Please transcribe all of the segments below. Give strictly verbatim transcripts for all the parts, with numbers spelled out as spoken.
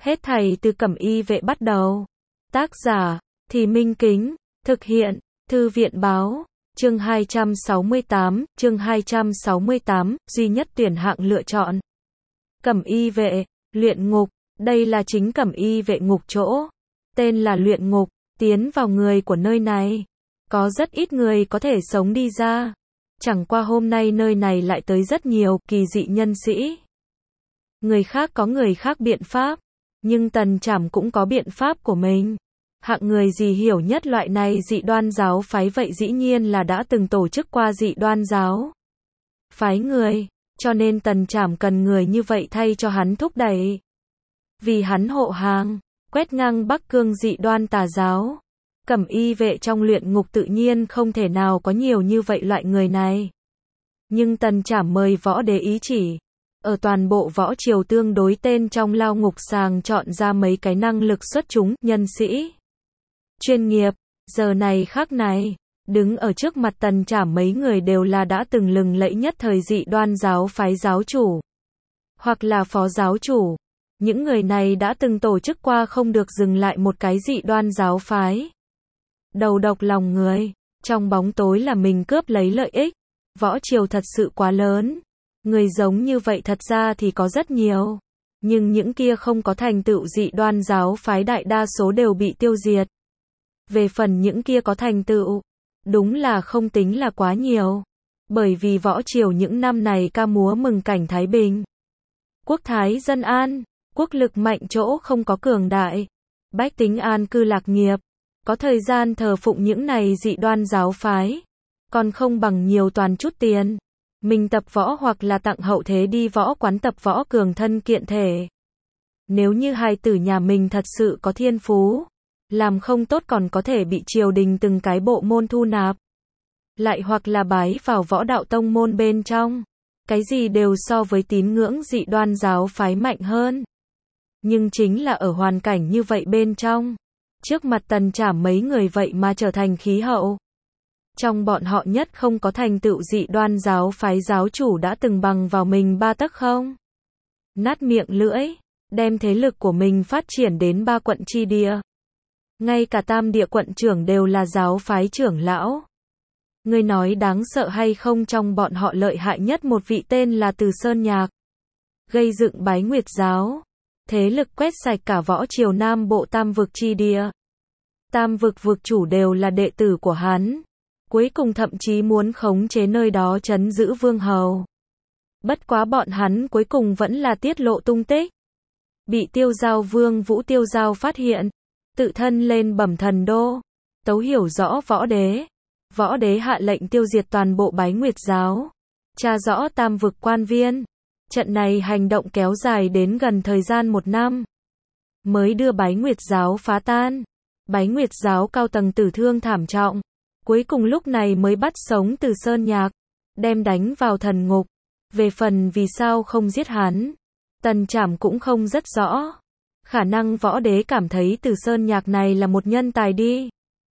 Hết thảy từ Cẩm Y Vệ bắt đầu. Tác giả, Thì Minh Kính, thực hiện, Thư viện Báo, chương hai trăm sáu mươi tám, chương hai trăm sáu mươi tám, duy nhất tuyển hạng lựa chọn. Cẩm Y Vệ, luyện ngục, đây là chính Cẩm Y Vệ ngục chỗ. Tên là luyện ngục, tiến vào người của nơi này. Có rất ít người có thể sống đi ra. Chẳng qua hôm nay nơi này lại tới rất nhiều kỳ dị nhân sĩ. Người khác có người khác biện pháp, nhưng Tần Trảm cũng có biện pháp của mình. Hạng người gì hiểu nhất loại này dị đoan giáo phái vậy dĩ nhiên là đã từng tổ chức qua dị đoan giáo phái người, cho nên Tần Trảm cần người như vậy thay cho hắn thúc đẩy. Vì hắn hộ hàng, quét ngang Bắc Cương dị đoan tà giáo. Cẩm Y Vệ trong luyện ngục tự nhiên không thể nào có nhiều như vậy loại người này. Nhưng Tần Trảm mời võ đế ý chỉ. Ở toàn bộ võ triều tương đối tên trong lao ngục sàng chọn ra mấy cái năng lực xuất chúng, nhân sĩ chuyên nghiệp, giờ này khắc này, đứng ở trước mặt Tần Trảm mấy người đều là đã từng lừng lẫy nhất thời dị đoan giáo phái giáo chủ, hoặc là phó giáo chủ. Những người này đã từng tổ chức qua không được dừng lại một cái dị đoan giáo phái. Đầu độc lòng người, trong bóng tối là mình cướp lấy lợi ích. Võ triều thật sự quá lớn. Người giống như vậy thật ra thì có rất nhiều. Nhưng những kia không có thành tựu dị đoan giáo phái đại đa số đều bị tiêu diệt. Về phần những kia có thành tựu, đúng là không tính là quá nhiều. Bởi vì võ triều những năm này ca múa mừng cảnh thái bình. Quốc thái dân an, quốc lực mạnh chỗ không có cường đại. Bách tính an cư lạc nghiệp. Có thời gian thờ phụng những này dị đoan giáo phái. Còn không bằng nhiều toàn chút tiền. Mình tập võ hoặc là tặng hậu thế đi võ quán tập võ cường thân kiện thể. Nếu như hài tử nhà mình thật sự có thiên phú, làm không tốt còn có thể bị triều đình từng cái bộ môn thu nạp. Lại hoặc là bái vào võ đạo tông môn bên trong. Cái gì đều so với tín ngưỡng dị đoan giáo phái mạnh hơn. Nhưng chính là ở hoàn cảnh như vậy bên trong. Trước mặt Tần Trảm mấy người vậy mà trở thành khí hậu. Trong bọn họ nhất không có thành tựu dị đoan giáo phái giáo chủ đã từng bằng vào mình ba tấc không. Nát miệng lưỡi, đem thế lực của mình phát triển đến ba quận chi địa. Ngay cả tam địa quận trưởng đều là giáo phái trưởng lão. Ngươi nói đáng sợ hay không, trong bọn họ lợi hại nhất một vị tên là Từ Sơn Nhạc. Gây dựng Bái Nguyệt giáo. Thế lực quét sạch cả võ triều Nam Bộ tam vực chi địa. Tam vực vực chủ đều là đệ tử của hắn. Cuối cùng thậm chí muốn khống chế nơi đó trấn giữ vương hầu. Bất quá bọn hắn cuối cùng vẫn là tiết lộ tung tích. Bị Tiêu Giao Vương Vũ Tiêu Giao phát hiện. Tự thân lên bẩm thần đô. Tấu hiểu rõ võ đế. Võ đế hạ lệnh tiêu diệt toàn bộ Bái Nguyệt giáo. Tra rõ tam vực quan viên. Trận này hành động kéo dài đến gần thời gian một năm. Mới đưa Bái Nguyệt giáo phá tan. Bái Nguyệt giáo cao tầng tử thương thảm trọng. Cuối cùng lúc này mới bắt sống Từ Sơn Nhạc. Đem đánh vào thần ngục. Về phần vì sao không giết hắn, Tần Trảm cũng không rất rõ. Khả năng võ đế cảm thấy Từ Sơn Nhạc này là một nhân tài đi.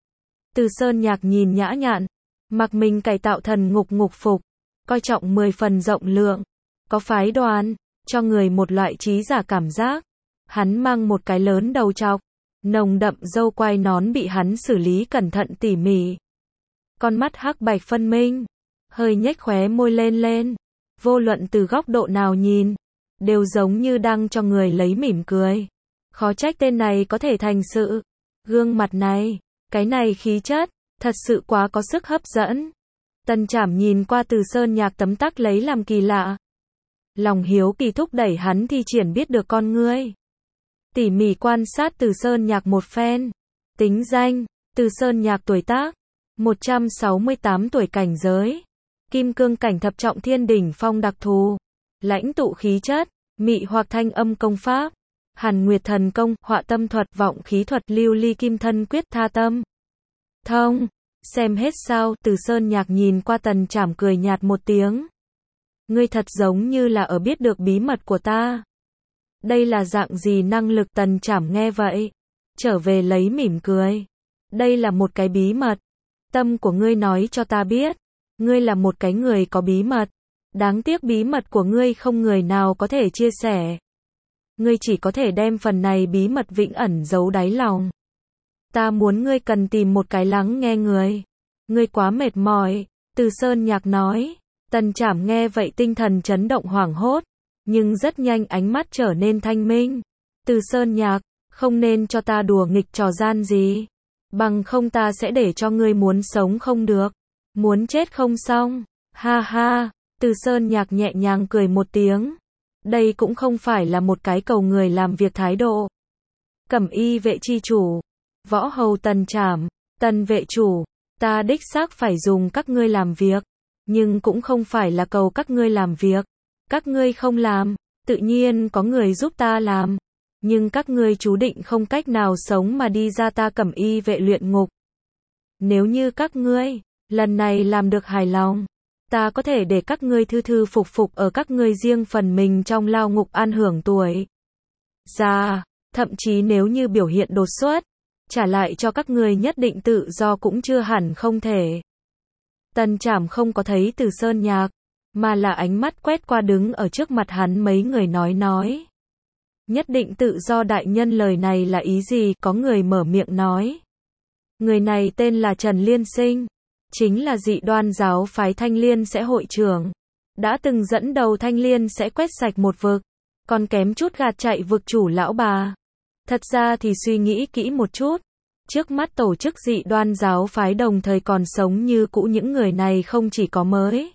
Từ Sơn Nhạc nhìn nhã nhặn. Mặc mình cải tạo thần ngục ngục phục. Coi trọng mười phần rộng lượng. Có phái đoàn, cho người một loại trí giả cảm giác. Hắn mang một cái lớn đầu trọc, nồng đậm râu quai nón bị hắn xử lý cẩn thận tỉ mỉ. Con mắt hắc bạch phân minh, hơi nhếch khóe môi lên lên. Vô luận từ góc độ nào nhìn, đều giống như đang cho người lấy mỉm cười. Khó trách tên này có thể thành sự. Gương mặt này, cái này khí chất, thật sự quá có sức hấp dẫn. Tần Trảm nhìn qua Từ Sơn Nhạc tấm tắc lấy làm kỳ lạ. Lòng hiếu kỳ thúc đẩy hắn thi triển biết được con ngươi. Tỉ mỉ quan sát Từ Sơn Nhạc một phen. Tính danh, Từ Sơn Nhạc tuổi tác, một trăm sáu mươi tám tuổi, cảnh giới. Kim cương cảnh thập trọng thiên đỉnh phong đặc thù. Lãnh tụ khí chất, mị hoặc thanh âm công pháp. Hàn Nguyệt thần công, họa tâm thuật, vọng khí thuật, lưu ly kim thân quyết, tha tâm thông. Xem hết sao? Từ Sơn Nhạc nhìn qua Tần Trảm cười nhạt một tiếng. Ngươi thật giống như là ở biết được bí mật của ta. Đây là dạng gì năng lực? Tần Trảm nghe vậy, trở về lấy mỉm cười. Đây là một cái bí mật. Tâm của ngươi nói cho ta biết. Ngươi là một cái người có bí mật. Đáng tiếc bí mật của ngươi không người nào có thể chia sẻ. ngươi chỉ có thể đem phần này bí mật vĩnh ẩn giấu đáy lòng. Ta muốn ngươi cần tìm một cái lắng nghe người. Ngươi quá mệt mỏi, Từ Sơn Nhạc nói. Tần Trảm nghe vậy tinh thần chấn động hoảng hốt, nhưng rất nhanh ánh mắt trở nên thanh minh. Từ Sơn Nhạc, không nên cho ta đùa nghịch trò gian gì. Bằng không ta sẽ để cho ngươi muốn sống không được, muốn chết không xong. Ha ha, Từ Sơn Nhạc nhẹ nhàng cười một tiếng. Đây cũng không phải là một cái cầu người làm việc thái độ. Cẩm y vệ chi chủ, võ hầu Tần Trảm, Tần vệ chủ, ta đích xác phải dùng các ngươi làm việc, nhưng cũng không phải là cầu các ngươi làm việc. Các ngươi không làm, tự nhiên có người giúp ta làm, nhưng các ngươi chú định không cách nào sống mà đi ra ta Cẩm y vệ luyện ngục. Nếu như các ngươi lần này làm được hài lòng, ta có thể để các ngươi thư thư phục phục ở các ngươi riêng phần mình trong lao ngục an hưởng tuổi già, thậm chí nếu như biểu hiện đột xuất, trả lại cho các ngươi nhất định tự do cũng chưa hẳn không thể. Tần Trảm không có thấy Từ Sơn Nhạc, mà là ánh mắt quét qua đứng ở trước mặt hắn mấy người nói nói. Nhất định tự do đại nhân lời này là ý gì? Có người mở miệng nói. Người này tên là Trần Liên Sinh, chính là dị đoan giáo phái Thanh Liên sẽ hội trưởng, đã từng dẫn đầu Thanh Liên sẽ quét sạch một vực, còn kém chút gạt chạy vực chủ lão bà. Thật ra thì suy nghĩ kỹ một chút, trước mắt tổ chức dị đoan giáo phái đồng thời còn sống như cũ những người này không chỉ có mới,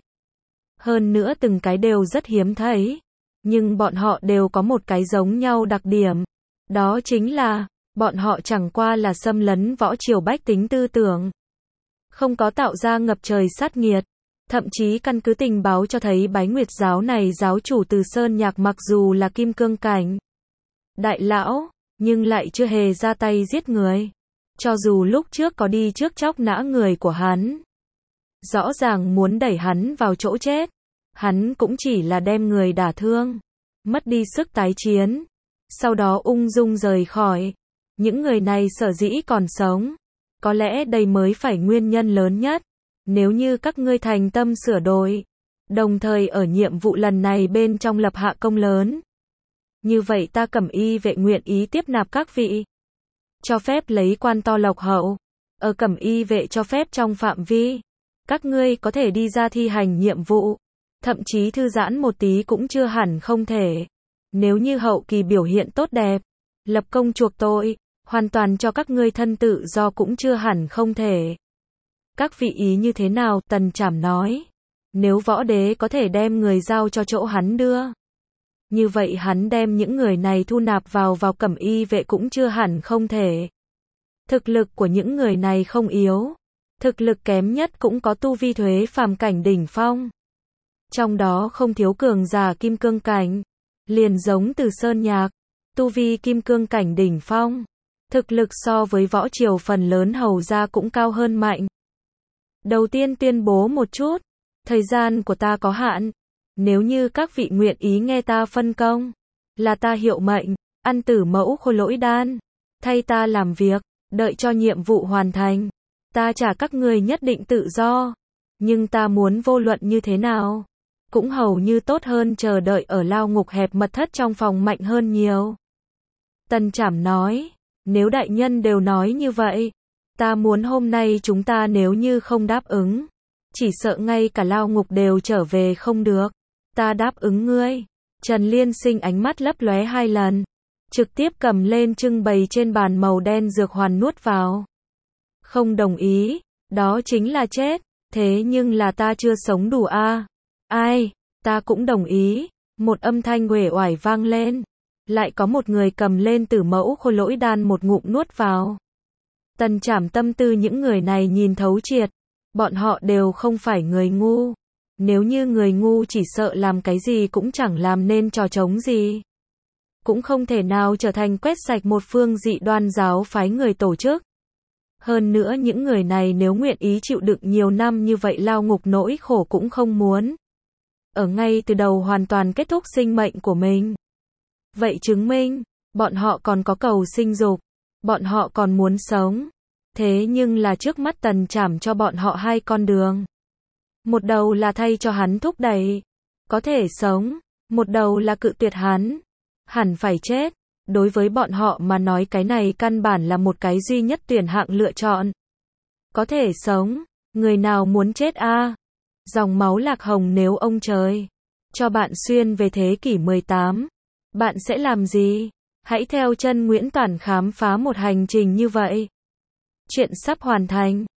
hơn nữa từng cái đều rất hiếm thấy, nhưng bọn họ đều có một cái giống nhau đặc điểm, đó chính là bọn họ chẳng qua là xâm lấn võ triều bách tính tư tưởng, không có tạo ra ngập trời sát nghiệt. Thậm chí căn cứ tình báo cho thấy Bái Nguyệt giáo này giáo chủ Từ Sơn Nhạc mặc dù là kim cương cảnh đại lão, nhưng lại chưa hề ra tay giết người. Cho dù lúc trước có đi trước chóc nã người của hắn, rõ ràng muốn đẩy hắn vào chỗ chết, hắn cũng chỉ là đem người đả thương, mất đi sức tái chiến, sau đó ung dung rời khỏi. Những người này sở dĩ còn sống, có lẽ đây mới phải nguyên nhân lớn nhất. Nếu như các ngươi thành tâm sửa đổi, đồng thời ở nhiệm vụ lần này bên trong lập hạ công lớn, như vậy ta Cẩm y vệ nguyện ý tiếp nạp các vị, cho phép lấy quan to lộc hậu, ở Cẩm y vệ cho phép trong phạm vi, các ngươi có thể đi ra thi hành nhiệm vụ, thậm chí thư giãn một tí cũng chưa hẳn không thể. Nếu như hậu kỳ biểu hiện tốt đẹp, lập công chuộc tội, hoàn toàn cho các ngươi thân tự do cũng chưa hẳn không thể. Các vị ý như thế nào? Tần Trảm nói. Nếu võ đế có thể đem người giao cho chỗ hắn đưa, như vậy hắn đem những người này thu nạp vào vào Cẩm y vệ cũng chưa hẳn không thể. Thực lực của những người này không yếu, thực lực kém nhất cũng có tu vi thuế phàm cảnh đỉnh phong, trong đó không thiếu cường giả kim cương cảnh, liền giống Từ Sơn Nhạc, tu vi kim cương cảnh đỉnh phong, thực lực so với võ triều phần lớn hầu ra cũng cao hơn mạnh. Đầu tiên tuyên bố một chút, thời gian của ta có hạn, nếu như các vị nguyện ý nghe ta phân công, là ta hiệu mệnh, ăn tử mẫu khôi lỗi đan, thay ta làm việc, đợi cho nhiệm vụ hoàn thành, ta trả các người nhất định tự do, nhưng ta muốn vô luận như thế nào, cũng hầu như tốt hơn chờ đợi ở lao ngục hẹp mật thất trong phòng mạnh hơn nhiều. Tần Trảm nói, nếu đại nhân đều nói như vậy, ta muốn hôm nay chúng ta nếu như không đáp ứng, chỉ sợ ngay cả lao ngục đều trở về không được. Ta đáp ứng ngươi. Trần Liên Sinh ánh mắt lấp lóe hai lần, trực tiếp cầm lên trưng bày trên bàn màu đen dược hoàn nuốt vào. Không đồng ý, đó chính là chết, thế nhưng là ta chưa sống đủ a. À? Ai, ta cũng đồng ý. Một âm thanh uể oải vang lên, lại có một người cầm lên tử mẫu khôi lỗi đan một ngụm nuốt vào. Tần Trảm tâm tư những người này nhìn thấu triệt, bọn họ đều không phải người ngu. Nếu như người ngu chỉ sợ làm cái gì cũng chẳng làm nên trò trống gì, cũng không thể nào trở thành quét sạch một phương dị đoan giáo phái người tổ chức. Hơn nữa những người này nếu nguyện ý chịu đựng nhiều năm như vậy lao ngục nỗi khổ cũng không muốn. Ở ngay từ đầu hoàn toàn kết thúc sinh mệnh của mình. Vậy chứng minh, bọn họ còn có cầu sinh dục, bọn họ còn muốn sống. Thế nhưng là trước mắt Tần Trảm cho bọn họ hai con đường. Một đầu là thay cho hắn thúc đẩy, có thể sống, một đầu là cự tuyệt hắn, hẳn phải chết. Đối với bọn họ mà nói cái này căn bản là một cái duy nhất tuyển hạng lựa chọn. Có thể sống, người nào muốn chết a? Dòng máu Lạc Hồng nếu ông trời cho bạn xuyên về thế kỷ mười tám, bạn sẽ làm gì? Hãy theo chân Nguyễn Toản khám phá một hành trình như vậy. Chuyện sắp hoàn thành.